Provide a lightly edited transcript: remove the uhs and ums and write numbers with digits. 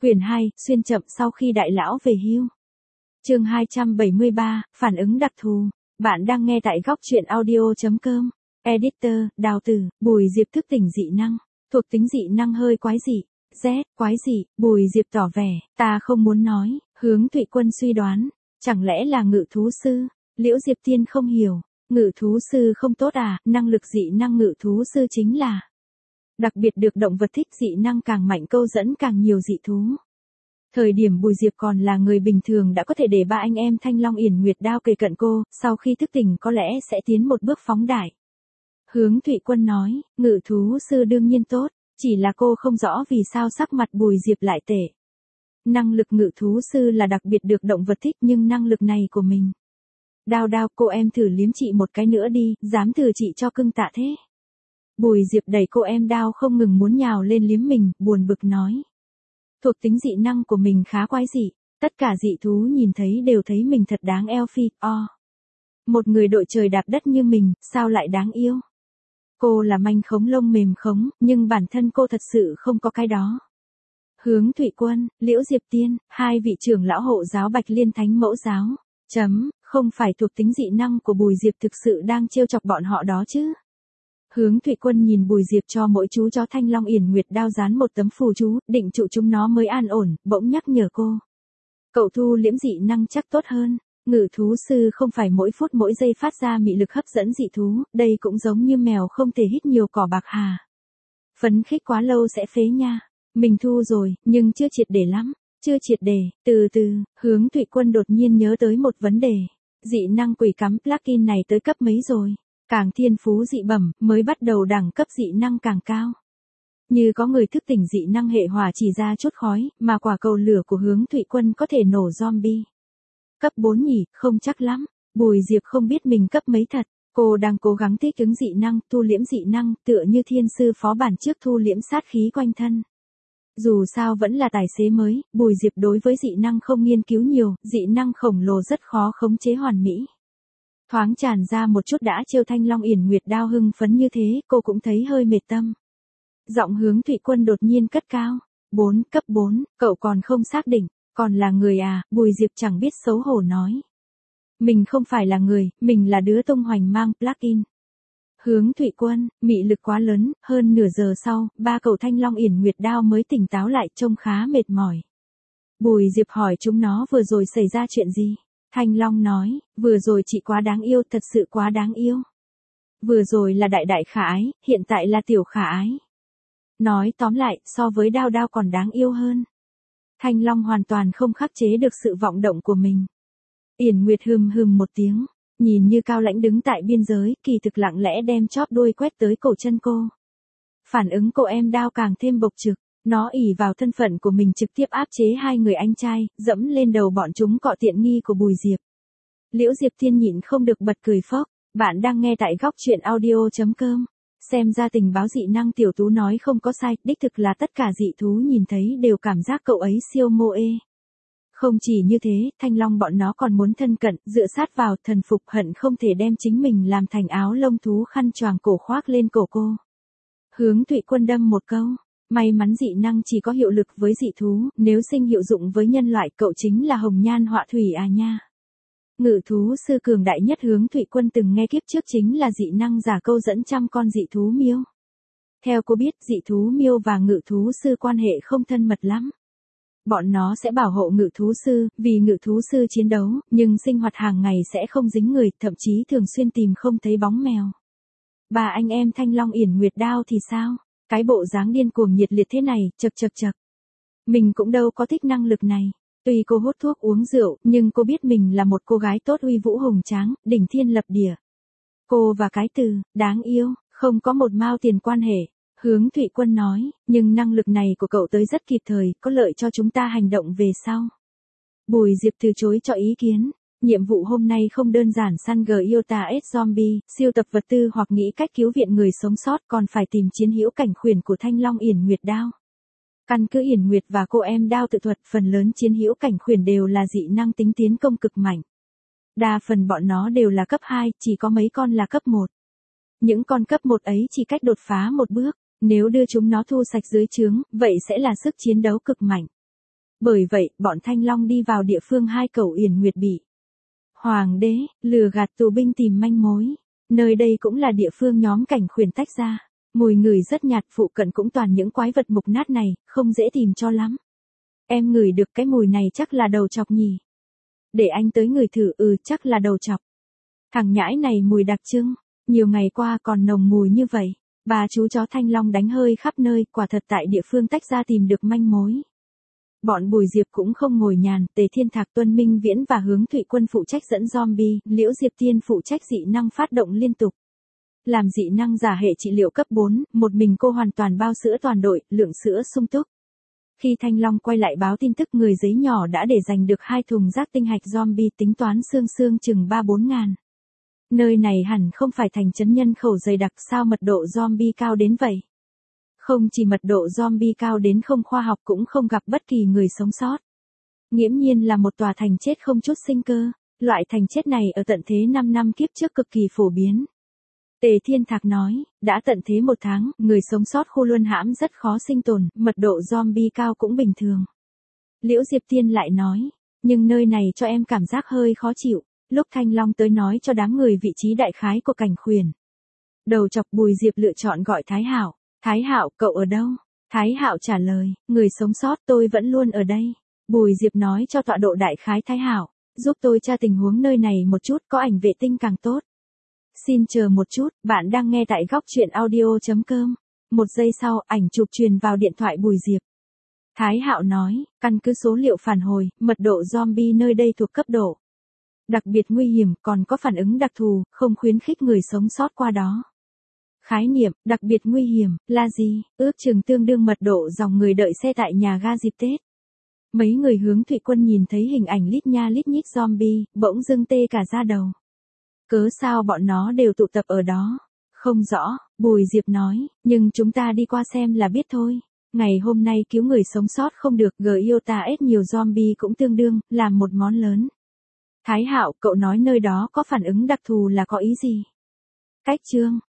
Quyển 2, xuyên chậm sau khi đại lão về hưu. Chương 273, phản ứng đặc thù. Bạn đang nghe tại góc truyện audio.com. Editor, Đào Tử, Bùi Diệp thức tỉnh dị năng. Thuộc tính dị năng hơi quái dị. Z, quái dị, Bùi Diệp tỏ vẻ, ta không muốn nói. Hướng Thụy Quân suy đoán, chẳng lẽ là ngự thú sư? Liễu Diệp Tiên không hiểu, ngự thú sư không tốt à? Năng lực dị năng ngự thú sư chính là đặc biệt được động vật thích, dị năng càng mạnh câu dẫn càng nhiều dị thú. Thời điểm Bùi Diệp còn là người bình thường đã có thể để ba anh em Thanh Long Yển Nguyệt Đao kề cận cô, sau khi thức tỉnh có lẽ sẽ tiến một bước phóng đại. Hướng Thụy Quân nói, ngự thú sư đương nhiên tốt, chỉ là cô không rõ vì sao sắc mặt Bùi Diệp lại tệ. Năng lực ngự thú sư là đặc biệt được động vật thích, nhưng năng lực này của mình. Đao đao, cô em thử liếm chị một cái nữa đi, dám thử chị cho cưng tạ thế. Bùi Diệp đẩy cô em Đao không ngừng muốn nhào lên liếm mình, buồn bực nói. Thuộc tính dị năng của mình khá quái dị, tất cả dị thú nhìn thấy đều thấy mình thật đáng eo phi, Một người đội trời đạp đất như mình, sao lại đáng yêu? Cô là manh khống lông mềm khống, nhưng bản thân cô thật sự không có cái đó. Hướng Thụy Quân, Liễu Diệp Tiên, hai vị trưởng lão hộ giáo Bạch Liên Thánh Mẫu Giáo. Không phải thuộc tính dị năng của Bùi Diệp thực sự đang trêu chọc bọn họ đó chứ? Hướng Thụy Quân nhìn Bùi Diệp cho mỗi chú chó Thanh Long Yển Nguyệt Đao dán một tấm phù chú, định trụ chúng nó mới an ổn, bỗng nhắc nhở cô. Cậu thu liễm dị năng chắc tốt hơn, ngự thú sư không phải mỗi phút mỗi giây phát ra mị lực hấp dẫn dị thú, đây cũng giống như mèo không thể hít nhiều cỏ bạc hà. Phấn khích quá lâu sẽ phế nha. Mình thu rồi, nhưng chưa triệt để lắm, chưa triệt để, từ từ, Hướng Thụy Quân đột nhiên nhớ tới một vấn đề. Dị năng quỷ cắm plugin này tới cấp mấy rồi? Càng thiên phú dị bẩm, mới bắt đầu đẳng cấp dị năng càng cao. Như có người thức tỉnh dị năng hệ hỏa chỉ ra chút khói, mà quả cầu lửa của Hướng Thụy Quân có thể nổ zombie. Cấp 4 nhỉ, không chắc lắm. Bùi Diệp không biết mình cấp mấy thật. Cô đang cố gắng thích ứng dị năng, thu liễm dị năng, tựa như thiên sư phó bản trước thu liễm sát khí quanh thân. Dù sao vẫn là tài xế mới, Bùi Diệp đối với dị năng không nghiên cứu nhiều, dị năng khổng lồ rất khó khống chế hoàn mỹ. Thoáng tràn ra một chút đã trêu Thanh Long Yển Nguyệt Đao hưng phấn như thế, cô cũng thấy hơi mệt tâm. Giọng Hướng Thụy Quân đột nhiên cất cao. Cấp 4, cậu còn không xác định, còn là người à? Bùi Diệp chẳng biết xấu hổ nói. Mình không phải là người, mình là đứa tung hoành mang plugin. Hướng Thụy Quân, mị lực quá lớn, hơn nửa giờ sau, ba cậu Thanh Long Yển Nguyệt Đao mới tỉnh táo lại, trông khá mệt mỏi. Bùi Diệp hỏi chúng nó vừa rồi xảy ra chuyện gì? Thanh Long nói, vừa rồi chị quá đáng yêu, thật sự quá đáng yêu. Vừa rồi là đại đại khả ái, hiện tại là tiểu khả ái. Nói tóm lại, so với Đao Đao còn đáng yêu hơn. Thanh Long hoàn toàn không khắc chế được sự vọng động của mình. Yển Nguyệt hừm một tiếng. Nhìn như cao lãnh đứng tại biên giới, kỳ thực lặng lẽ đem chóp đuôi quét tới cổ chân cô. Phản ứng cô em Đao càng thêm bộc trực, nó ỷ vào thân phận của mình trực tiếp áp chế hai người anh trai, dẫm lên đầu bọn chúng cọ tiện nghi của Bùi Diệp. Liễu Diệp Thiên nhịn không được bật cười phốc, bạn đang nghe tại góc truyện audio.com. Xem ra tình báo dị năng tiểu tú nói không có sai, đích thực là tất cả dị thú nhìn thấy đều cảm giác cậu ấy siêu mô ê. Không chỉ như thế, Thanh Long bọn nó còn muốn thân cận, dựa sát vào, thần phục, hận không thể đem chính mình làm thành áo lông thú khăn choàng cổ khoác lên cổ cô. Hướng Thụy Quân đâm một câu, may mắn dị năng chỉ có hiệu lực với dị thú, nếu sinh hiệu dụng với nhân loại cậu chính là hồng nhan họa thủy à nha. Ngự thú sư cường đại nhất Hướng Thụy Quân từng nghe kiếp trước chính là dị năng giả câu dẫn trăm con dị thú miêu. Theo cô biết, dị thú miêu và ngự thú sư quan hệ không thân mật lắm. Bọn nó sẽ bảo hộ ngự thú sư, vì ngự thú sư chiến đấu, nhưng sinh hoạt hàng ngày sẽ không dính người, thậm chí thường xuyên tìm không thấy bóng mèo. Bà anh em Thanh Long Yển Nguyệt Đao thì sao? Cái bộ dáng điên cuồng nhiệt liệt thế này, chật. Mình cũng đâu có thích năng lực này. Tuy cô hút thuốc uống rượu, nhưng cô biết mình là một cô gái tốt uy vũ hùng tráng, đỉnh thiên lập địa. Cô và cái từ, đáng yêu, không có một mao tiền quan hệ. Hướng Thụy Quân nói, nhưng năng lực này của cậu tới rất kịp thời, có lợi cho chúng ta hành động về sau. Bùi Diệp từ chối cho ý kiến. Nhiệm vụ hôm nay không đơn giản săn Iota S zombie, siêu tập vật tư hoặc nghĩ cách cứu viện người sống sót, còn phải tìm chiến hữu cảnh khuyển của Thanh Long Yển Nguyệt Đao. Căn cứ Yển Nguyệt và cô em Đao tự thuật, phần lớn chiến hữu cảnh khuyển đều là dị năng tính tiến công cực mạnh. Đa phần bọn nó đều là cấp 2, chỉ có mấy con là cấp 1. Những con cấp 1 ấy chỉ cách đột phá một bước. Nếu đưa chúng nó thu sạch dưới trướng, vậy sẽ là sức chiến đấu cực mạnh. Bởi vậy, bọn Thanh Long đi vào địa phương hai cẩu Uyển Nguyệt bị Hoàng đế lừa gạt tù binh tìm manh mối. Nơi đây cũng là địa phương nhóm Cảnh Khuyển tách ra. Mùi ngửi rất nhạt, phụ cận cũng toàn những quái vật mục nát này, không dễ tìm cho lắm. Em ngửi được cái mùi này chắc là đầu chọc nhỉ. Để anh tới ngửi thử, chắc là đầu chọc. Thằng nhãi này mùi đặc trưng, nhiều ngày qua còn nồng mùi như vậy. Bà chú chó Thanh Long đánh hơi khắp nơi, quả thật tại địa phương tách ra tìm được manh mối. Bọn Bùi Diệp cũng không ngồi nhàn, Tề Thiên Thạc, Tuân Minh Viễn và Hướng Thụy Quân phụ trách dẫn zombie, Liễu Diệp Tiên phụ trách dị năng phát động liên tục. Làm dị năng giả hệ trị liệu cấp 4, một mình cô hoàn toàn bao sữa toàn đội, lượng sữa sung túc. Khi Thanh Long quay lại báo tin tức, người giấy nhỏ đã để giành được 2 thùng rác tinh hạch zombie, tính toán xương chừng 3-4 ngàn. Nơi này hẳn không phải thành trấn nhân khẩu dày đặc, sao mật độ zombie cao đến vậy? Không chỉ mật độ zombie cao đến không khoa học, cũng không gặp bất kỳ người sống sót. Nghiễm nhiên là một tòa thành chết không chút sinh cơ. Loại thành chết này ở tận thế 5 năm kiếp trước cực kỳ phổ biến. Tề Thiên Thạc nói, đã tận thế 1 tháng, người sống sót khu luân hãm rất khó sinh tồn, mật độ zombie cao cũng bình thường. Liễu Diệp Tiên lại nói, nhưng nơi này cho em cảm giác hơi khó chịu. Lúc Thanh Long tới nói cho đám người vị trí đại khái của Cảnh Khuyển. Đầu chọc Bùi Diệp lựa chọn gọi Thái Hạo. Thái Hạo, cậu ở đâu? Thái Hạo trả lời, người sống sót, tôi vẫn luôn ở đây. Bùi Diệp nói cho tọa độ đại khái. Thái Hạo, giúp tôi tra tình huống nơi này một chút, có ảnh vệ tinh càng tốt. Xin chờ một chút, bạn đang nghe tại góc truyện audio.com. Một giây sau, ảnh chụp truyền vào điện thoại Bùi Diệp. Thái Hạo nói, căn cứ số liệu phản hồi, mật độ zombie nơi đây thuộc cấp độ đặc biệt nguy hiểm, còn có phản ứng đặc thù, không khuyến khích người sống sót qua đó. Khái niệm, đặc biệt nguy hiểm, là gì? Ước chừng tương đương mật độ dòng người đợi xe tại nhà ga dịp Tết. Mấy người Hướng Thụy Quân nhìn thấy hình ảnh lít nha lít nhít zombie, bỗng dưng tê cả da đầu. Cớ sao bọn nó đều tụ tập ở đó? Không rõ, Bùi Diệp nói, nhưng chúng ta đi qua xem là biết thôi. Ngày hôm nay cứu người sống sót không được, Giota ết nhiều zombie cũng tương đương, làm một món lớn. Thái Hạo, cậu nói nơi đó có phản ứng đặc thù là có ý gì? Cách chương